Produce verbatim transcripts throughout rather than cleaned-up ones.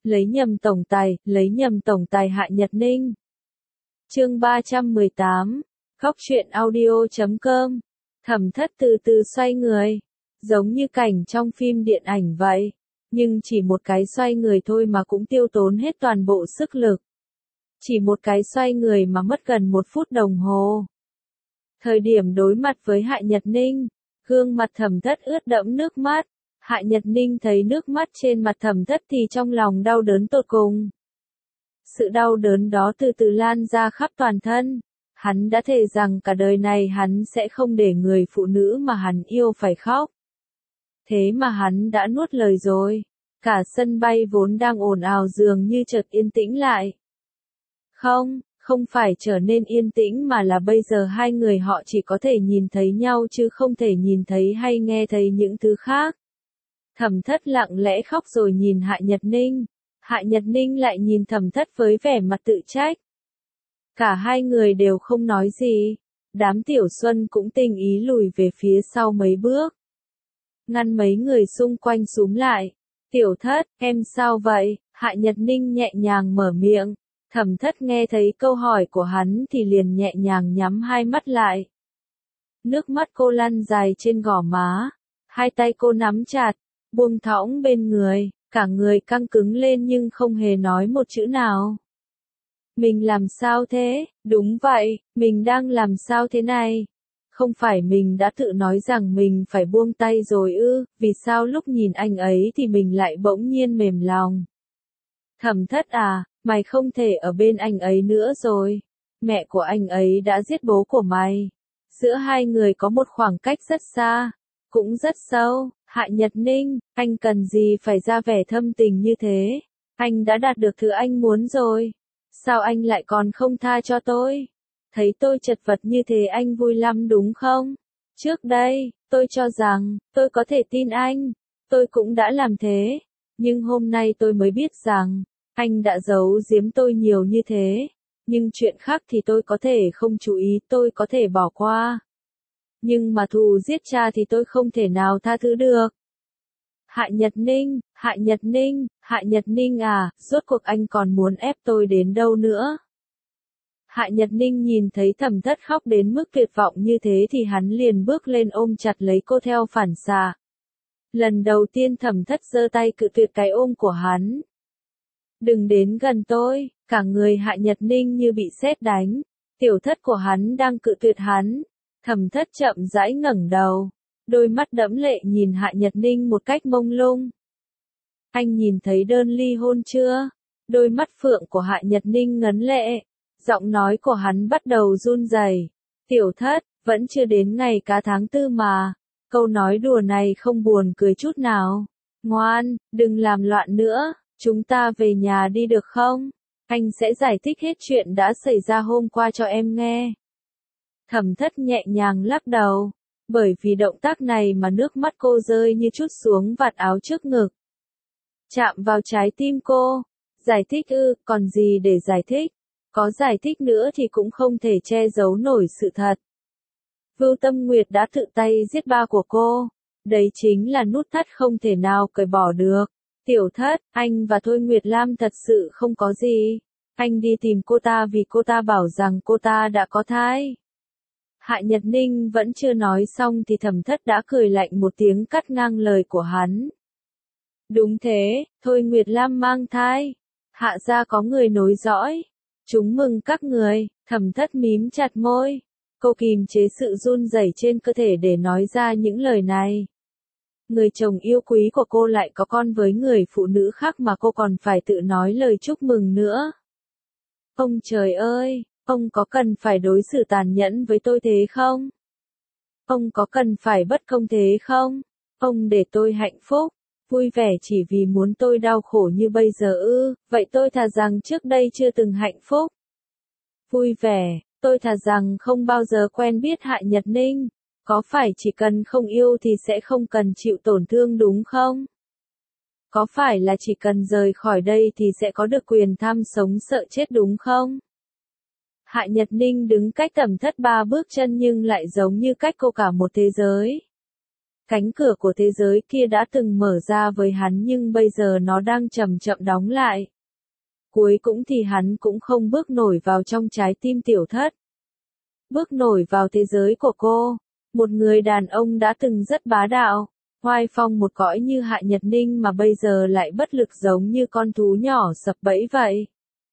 Lấy nhầm tổng tài, lấy nhầm tổng tài Hạ Nhật Ninh. Chương ba trăm mười tám, Góc truyện audio chấm com. Thẩm Thất từ từ xoay người, giống như cảnh trong phim điện ảnh vậy, nhưng chỉ một cái xoay người thôi mà cũng tiêu tốn hết toàn bộ sức lực. Chỉ một cái xoay người mà mất gần một phút đồng hồ. Thời điểm đối mặt với Hạ Nhật Ninh, gương mặt Thẩm Thất ướt đẫm nước mắt. Hạ Nhật Ninh thấy nước mắt trên mặt Thẩm Thất thì trong lòng đau đớn tột cùng. Sự đau đớn đó từ từ lan ra khắp toàn thân. Hắn đã thề rằng cả đời này hắn sẽ không để người phụ nữ mà hắn yêu phải khóc. Thế mà hắn đã nuốt lời rồi. Cả sân bay vốn đang ồn ào dường như chợt yên tĩnh lại. Không, không phải trở nên yên tĩnh mà là bây giờ hai người họ chỉ có thể nhìn thấy nhau chứ không thể nhìn thấy hay nghe thấy những thứ khác. Thẩm Thất lặng lẽ khóc rồi nhìn Hạ Nhật Ninh. Hạ Nhật Ninh lại nhìn Thẩm Thất với vẻ mặt tự trách. Cả hai người đều không nói gì. Đám Tiểu Xuân cũng tinh ý lùi về phía sau mấy bước. Ngăn mấy người xung quanh xúm lại. Tiểu Thất, em sao vậy? Hạ Nhật Ninh nhẹ nhàng mở miệng. Thẩm Thất nghe thấy câu hỏi của hắn thì liền nhẹ nhàng nhắm hai mắt lại. Nước mắt cô lăn dài trên gò má. Hai tay cô nắm chặt, buông thõng bên người, cả người căng cứng lên nhưng không hề nói một chữ nào. Mình làm sao thế? Đúng vậy, mình đang làm sao thế này? Không phải mình đã tự nói rằng mình phải buông tay rồi ư, vì sao lúc nhìn anh ấy thì mình lại bỗng nhiên mềm lòng? Thẩm Thất à, mày không thể ở bên anh ấy nữa rồi. Mẹ của anh ấy đã giết bố của mày. Giữa hai người có một khoảng cách rất xa, cũng rất sâu. Hạ Nhật Ninh, anh cần gì phải ra vẻ thâm tình như thế? Anh đã đạt được thứ anh muốn rồi. Sao anh lại còn không tha cho tôi? Thấy tôi chật vật như thế anh vui lắm đúng không? Trước đây, tôi cho rằng, tôi có thể tin anh. Tôi cũng đã làm thế. Nhưng hôm nay tôi mới biết rằng, anh đã giấu giếm tôi nhiều như thế. Nhưng chuyện khác thì tôi có thể không chú ý, tôi có thể bỏ qua. Nhưng mà thù giết cha thì tôi không thể nào tha thứ được. Hạ Nhật Ninh, Hạ Nhật Ninh, Hạ Nhật Ninh à, rốt cuộc anh còn muốn ép tôi đến đâu nữa? Hạ Nhật Ninh nhìn thấy Thẩm Thất khóc đến mức tuyệt vọng như thế thì hắn liền bước lên ôm chặt lấy cô theo phản xạ. Lần đầu tiên Thẩm Thất giơ tay cự tuyệt cái ôm của hắn. Đừng đến gần tôi, cả người Hạ Nhật Ninh như bị sét đánh. Tiểu Thất của hắn đang cự tuyệt hắn. Thẩm Thất chậm rãi ngẩng đầu, đôi mắt đẫm lệ nhìn Hạ Nhật Ninh một cách mông lung. Anh nhìn thấy đơn ly hôn chưa? Đôi mắt phượng của Hạ Nhật Ninh ngấn lệ, giọng nói của hắn bắt đầu run rẩy. Tiểu Thất, vẫn chưa đến ngày cá tháng tư mà. Câu nói đùa này không buồn cười chút nào. Ngoan, đừng làm loạn nữa, chúng ta về nhà đi được không? Anh sẽ giải thích hết chuyện đã xảy ra hôm qua cho em nghe. Thẩm Thất nhẹ nhàng lắc đầu, bởi vì động tác này mà nước mắt cô rơi như chút xuống vạt áo trước ngực. Chạm vào trái tim cô. Giải thích ư, còn gì để giải thích? Có giải thích nữa thì cũng không thể che giấu nổi sự thật. Vưu Tâm Nguyệt đã tự tay giết ba của cô. Đấy chính là nút thắt không thể nào cởi bỏ được. Tiểu Thất, anh và Thôi Nguyệt Lam thật sự không có gì. Anh đi tìm cô ta vì cô ta bảo rằng cô ta đã có thai. Hạ Nhật Ninh vẫn chưa nói xong thì Thẩm Thất đã cười lạnh một tiếng cắt ngang lời của hắn. Đúng thế, Thôi Nguyệt Lam mang thai. Hạ gia có người nối dõi. Chúng mừng các người. Thẩm Thất mím chặt môi. Cô kìm chế sự run rẩy trên cơ thể để nói ra những lời này. Người chồng yêu quý của cô lại có con với người phụ nữ khác mà cô còn phải tự nói lời chúc mừng nữa. Ông trời ơi, ông có cần phải đối xử tàn nhẫn với tôi thế không? Ông có cần phải bất công thế không? Ông để tôi hạnh phúc, vui vẻ chỉ vì muốn tôi đau khổ như bây giờ ư, vậy tôi thà rằng trước đây chưa từng hạnh phúc. Vui vẻ, tôi thà rằng không bao giờ quen biết Hạ Nhật Ninh. Có phải chỉ cần không yêu thì sẽ không cần chịu tổn thương đúng không? Có phải là chỉ cần rời khỏi đây thì sẽ có được quyền tham sống sợ chết đúng không? Hạ Nhật Ninh đứng cách Thẩm Thất ba bước chân nhưng lại giống như cách cô cả một thế giới. Cánh cửa của thế giới kia đã từng mở ra với hắn nhưng bây giờ nó đang chậm chậm đóng lại. Cuối cùng thì hắn cũng không bước nổi vào trong trái tim Tiểu Thất. Bước nổi vào thế giới của cô, một người đàn ông đã từng rất bá đạo, oai phong một cõi như Hạ Nhật Ninh mà bây giờ lại bất lực giống như con thú nhỏ sập bẫy vậy.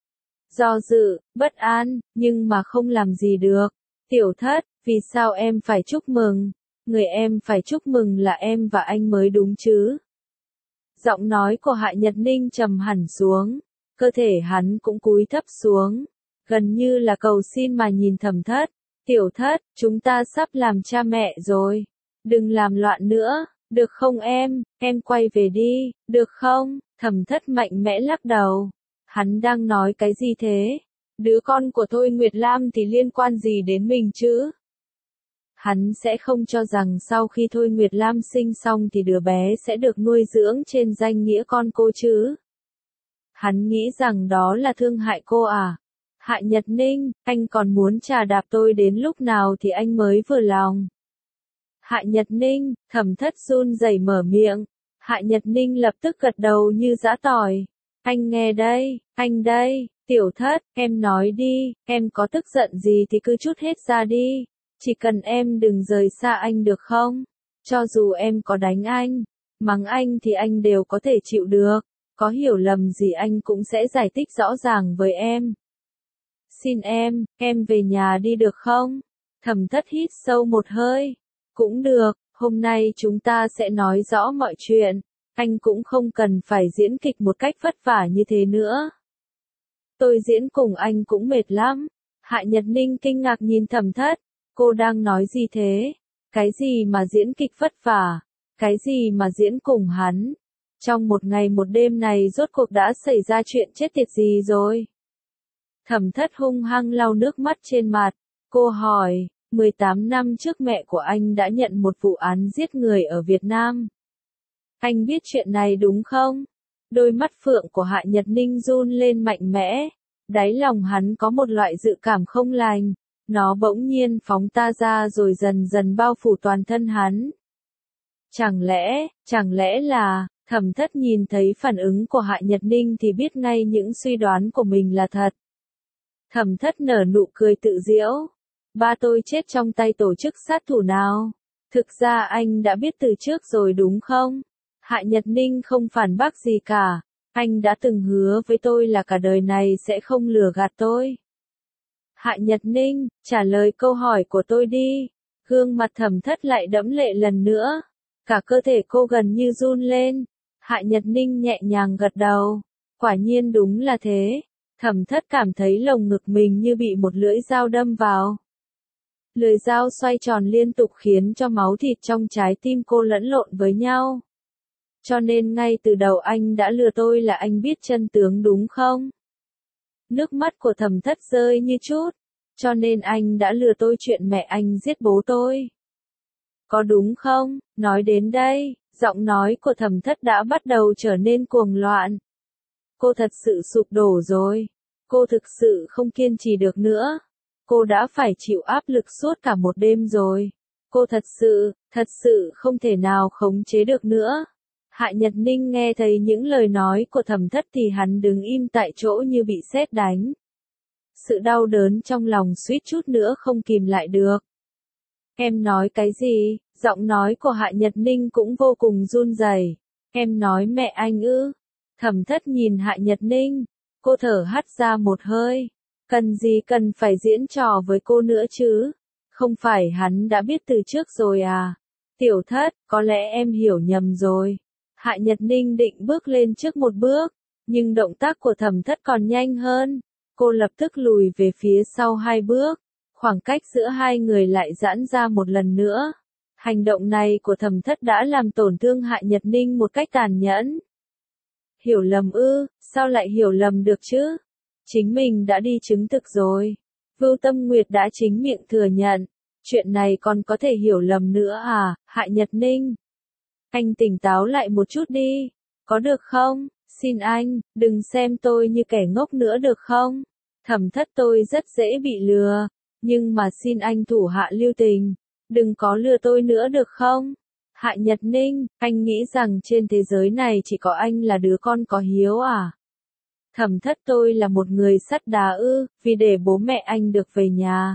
Do dự, bất an, nhưng mà không làm gì được. Tiểu Thất, vì sao em phải chúc mừng? Người em phải chúc mừng là em và anh mới đúng chứ. Giọng nói của Hạ Nhật Ninh trầm hẳn xuống, cơ thể hắn cũng cúi thấp xuống, gần như là cầu xin mà nhìn Thẩm Thất. Tiểu Thất, chúng ta sắp làm cha mẹ rồi. Đừng làm loạn nữa, được không em, em quay về đi, được không? Thẩm Thất mạnh mẽ lắc đầu. Hắn đang nói cái gì thế? Đứa con của Thôi Nguyệt Lam thì liên quan gì đến mình chứ? Hắn sẽ không cho rằng sau khi Thôi Nguyệt Lam sinh xong thì đứa bé sẽ được nuôi dưỡng trên danh nghĩa con cô chứ? Hắn nghĩ rằng đó là thương hại cô à? Hạ Nhật Ninh, anh còn muốn trà đạp tôi đến lúc nào thì anh mới vừa lòng? Hạ Nhật Ninh, Thẩm Thất run rẩy mở miệng. Hạ Nhật Ninh lập tức gật đầu như giã tỏi. Anh nghe đây, anh đây, Tiểu Thất, em nói đi, em có tức giận gì thì cứ trút hết ra đi. Chỉ cần em đừng rời xa anh được không? Cho dù em có đánh anh, mắng anh thì anh đều có thể chịu được. Có hiểu lầm gì anh cũng sẽ giải thích rõ ràng với em. Xin em, em về nhà đi được không? Thẩm Thất hít sâu một hơi. Cũng được, hôm nay chúng ta sẽ nói rõ mọi chuyện. Anh cũng không cần phải diễn kịch một cách vất vả như thế nữa. Tôi diễn cùng anh cũng mệt lắm. Hạ Nhật Ninh kinh ngạc nhìn Thẩm Thất. Cô đang nói gì thế? Cái gì mà diễn kịch vất vả? Cái gì mà diễn cùng hắn? Trong một ngày một đêm này rốt cuộc đã xảy ra chuyện chết tiệt gì rồi? Thẩm Thất hung hăng lau nước mắt trên mặt. Cô hỏi, mười tám năm trước mẹ của anh đã nhận một vụ án giết người ở Việt Nam. Anh biết chuyện này đúng không? Đôi mắt phượng của Hạ Nhật Ninh run lên mạnh mẽ. Đáy lòng hắn có một loại dự cảm không lành. Nó bỗng nhiên phóng ta ra rồi dần dần bao phủ toàn thân hắn. Chẳng lẽ, chẳng lẽ là, Thẩm Thất nhìn thấy phản ứng của Hạ Nhật Ninh thì biết ngay những suy đoán của mình là thật. Thẩm Thất nở nụ cười tự giễu. Ba tôi chết trong tay tổ chức sát thủ nào? Thực ra anh đã biết từ trước rồi đúng không? Hạ Nhật Ninh không phản bác gì cả. Anh đã từng hứa với tôi là cả đời này sẽ không lừa gạt tôi. Hạ Nhật Ninh, trả lời câu hỏi của tôi đi. Gương mặt Thẩm Thất lại đẫm lệ lần nữa. Cả cơ thể cô gần như run lên. Hạ Nhật Ninh nhẹ nhàng gật đầu. Quả nhiên đúng là thế. Thẩm Thất cảm thấy lồng ngực mình như bị một lưỡi dao đâm vào. Lưỡi dao xoay tròn liên tục khiến cho máu thịt trong trái tim cô lẫn lộn với nhau. Cho nên ngay từ đầu anh đã lừa tôi là anh biết chân tướng đúng không? Nước mắt của Thẩm Thất rơi như chút. Cho nên anh đã lừa tôi chuyện mẹ anh giết bố tôi. Có đúng không? Nói đến đây, giọng nói của Thẩm Thất đã bắt đầu trở nên cuồng loạn. Cô thật sự sụp đổ rồi. Cô thực sự không kiên trì được nữa. Cô đã phải chịu áp lực suốt cả một đêm rồi. Cô thật sự, thật sự không thể nào khống chế được nữa. Hạ Nhật Ninh nghe thấy những lời nói của Thẩm Thất thì hắn đứng im tại chỗ như bị sét đánh. Sự đau đớn trong lòng suýt chút nữa không kìm lại được. Em nói cái gì? Giọng nói của Hạ Nhật Ninh cũng vô cùng run rẩy. Em nói mẹ anh ư? Thẩm Thất nhìn Hạ Nhật Ninh. Cô thở hắt ra một hơi. Cần gì cần phải diễn trò với cô nữa chứ? Không phải hắn đã biết từ trước rồi à? Tiểu Thất, có lẽ em hiểu nhầm rồi. Hạ Nhật Ninh định bước lên trước một bước, nhưng động tác của Thẩm Thất còn nhanh hơn. Cô lập tức lùi về phía sau hai bước. Khoảng cách giữa hai người lại giãn ra một lần nữa. Hành động này của Thẩm Thất đã làm tổn thương Hạ Nhật Ninh một cách tàn nhẫn. Hiểu lầm ư, sao lại hiểu lầm được chứ? Chính mình đã đi chứng thực rồi. Vưu Tâm Nguyệt đã chính miệng thừa nhận. Chuyện này còn có thể hiểu lầm nữa à, Hạ Nhật Ninh? Anh tỉnh táo lại một chút đi. Có được không? Xin anh, đừng xem tôi như kẻ ngốc nữa được không? Thẩm Thất tôi rất dễ bị lừa. Nhưng mà xin anh thủ hạ lưu tình. Đừng có lừa tôi nữa được không? Hạ Nhật Ninh, anh nghĩ rằng trên thế giới này chỉ có anh là đứa con có hiếu à? Thẩm Thất tôi là một người sắt đá ư, vì để bố mẹ anh được về nhà.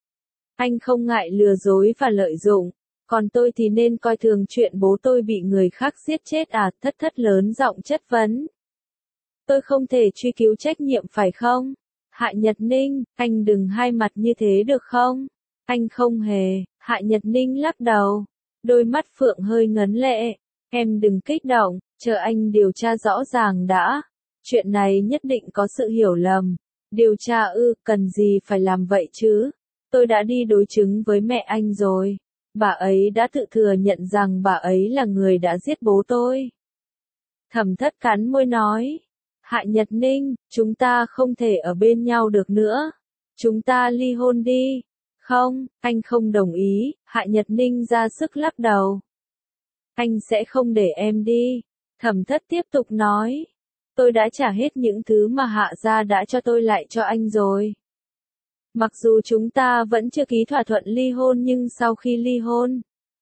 Anh không ngại lừa dối và lợi dụng, còn tôi thì nên coi thường chuyện bố tôi bị người khác giết chết à? Thất Thất lớn giọng chất vấn. Tôi không thể truy cứu trách nhiệm phải không? Hạ Nhật Ninh, anh đừng hai mặt như thế được không? Anh không hề. Hạ Nhật Ninh lắc đầu. Đôi mắt Phượng hơi ngấn lệ. Em đừng kích động, chờ anh điều tra rõ ràng đã. Chuyện này nhất định có sự hiểu lầm. Điều tra ư, cần gì phải làm vậy chứ? Tôi đã đi đối chứng với mẹ anh rồi. Bà ấy đã tự thừa nhận rằng bà ấy là người đã giết bố tôi. Thẩm Thất cắn môi nói. Hạ Nhật Ninh, chúng ta không thể ở bên nhau được nữa. Chúng ta ly hôn đi. Không, anh không đồng ý. Hạ Nhật Ninh ra sức lắc đầu. Anh sẽ không để em đi. Thẩm Thất tiếp tục nói. Tôi đã trả hết những thứ mà Hạ gia đã cho tôi lại cho anh rồi. Mặc dù chúng ta vẫn chưa ký thỏa thuận ly hôn nhưng sau khi ly hôn,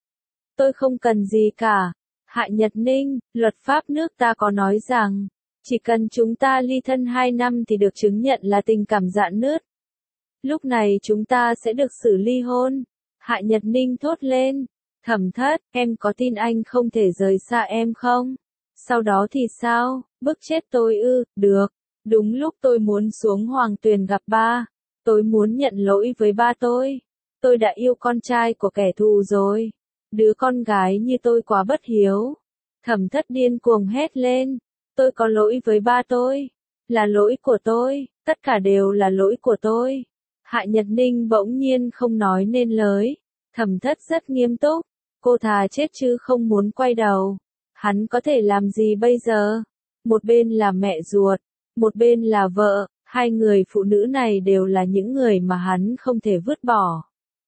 tôi không cần gì cả. Hạ Nhật Ninh, luật pháp nước ta có nói rằng, chỉ cần chúng ta ly thân hai năm thì được chứng nhận là tình cảm rạn nứt. Lúc này chúng ta sẽ được xử ly hôn. Hạ Nhật Ninh thốt lên. Thẩm Thất, em có tin anh không thể rời xa em không? Sau đó thì sao? Bức chết tôi ư? Được. Đúng lúc tôi muốn xuống Hoàng Tuyền gặp ba. Tôi muốn nhận lỗi với ba tôi. Tôi đã yêu con trai của kẻ thù rồi. Đứa con gái như tôi quá bất hiếu. Thẩm Thất điên cuồng hét lên. Tôi có lỗi với ba tôi. Là lỗi của tôi. Tất cả đều là lỗi của tôi. Hạ Nhật Ninh bỗng nhiên không nói nên lời. Thẩm Thất rất nghiêm túc. Cô thà chết chứ không muốn quay đầu. Hắn có thể làm gì bây giờ? Một bên là mẹ ruột, một bên là vợ, hai người phụ nữ này đều là những người mà hắn không thể vứt bỏ.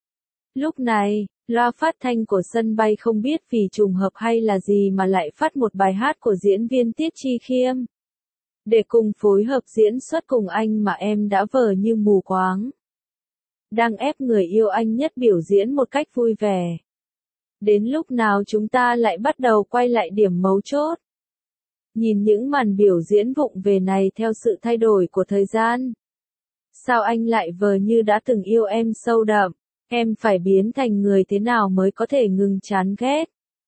Lúc này, loa phát thanh của sân bay không biết vì trùng hợp hay là gì mà lại phát một bài hát của diễn viên Tiết Chi Khiêm. Để cùng phối hợp diễn xuất cùng anh mà em đã vờ như mù quáng. Đang ép người yêu anh nhất biểu diễn một cách vui vẻ. Đến lúc nào chúng ta lại bắt đầu quay lại điểm mấu chốt. Nhìn những màn biểu diễn vụng về này theo sự thay đổi của thời gian. Sao anh lại vờ như đã từng yêu em sâu đậm, em phải biến thành người thế nào mới có thể ngừng chán ghét.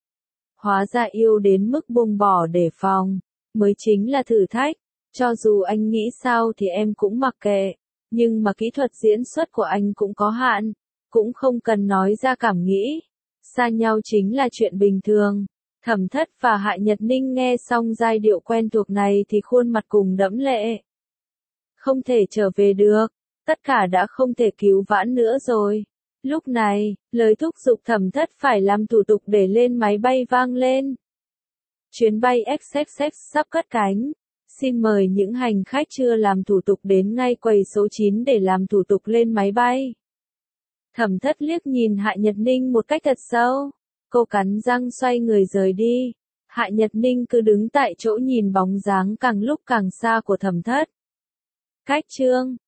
Hóa ra yêu đến mức buông bỏ để phòng, mới chính là thử thách, cho dù anh nghĩ sao thì em cũng mặc kệ, nhưng mà kỹ thuật diễn xuất của anh cũng có hạn, cũng không cần nói ra cảm nghĩ. Xa nhau chính là chuyện bình thường. Thẩm Thất và Hạ Nhật Ninh nghe xong giai điệu quen thuộc này thì khuôn mặt cùng đẫm lệ. Không thể trở về được, tất cả đã không thể cứu vãn nữa rồi. Lúc này, lời thúc giục Thẩm Thất phải làm thủ tục để lên máy bay vang lên. Chuyến bay ích ích ích sắp cất cánh. Xin mời những hành khách chưa làm thủ tục đến ngay quầy số chín để làm thủ tục lên máy bay. Thẩm Thất liếc nhìn Hạ Nhật Ninh một cách thật sâu. Cô cắn răng xoay người rời đi. Hạ Nhật Ninh cứ đứng tại chỗ nhìn bóng dáng càng lúc càng xa của Thẩm Thất. Cách chương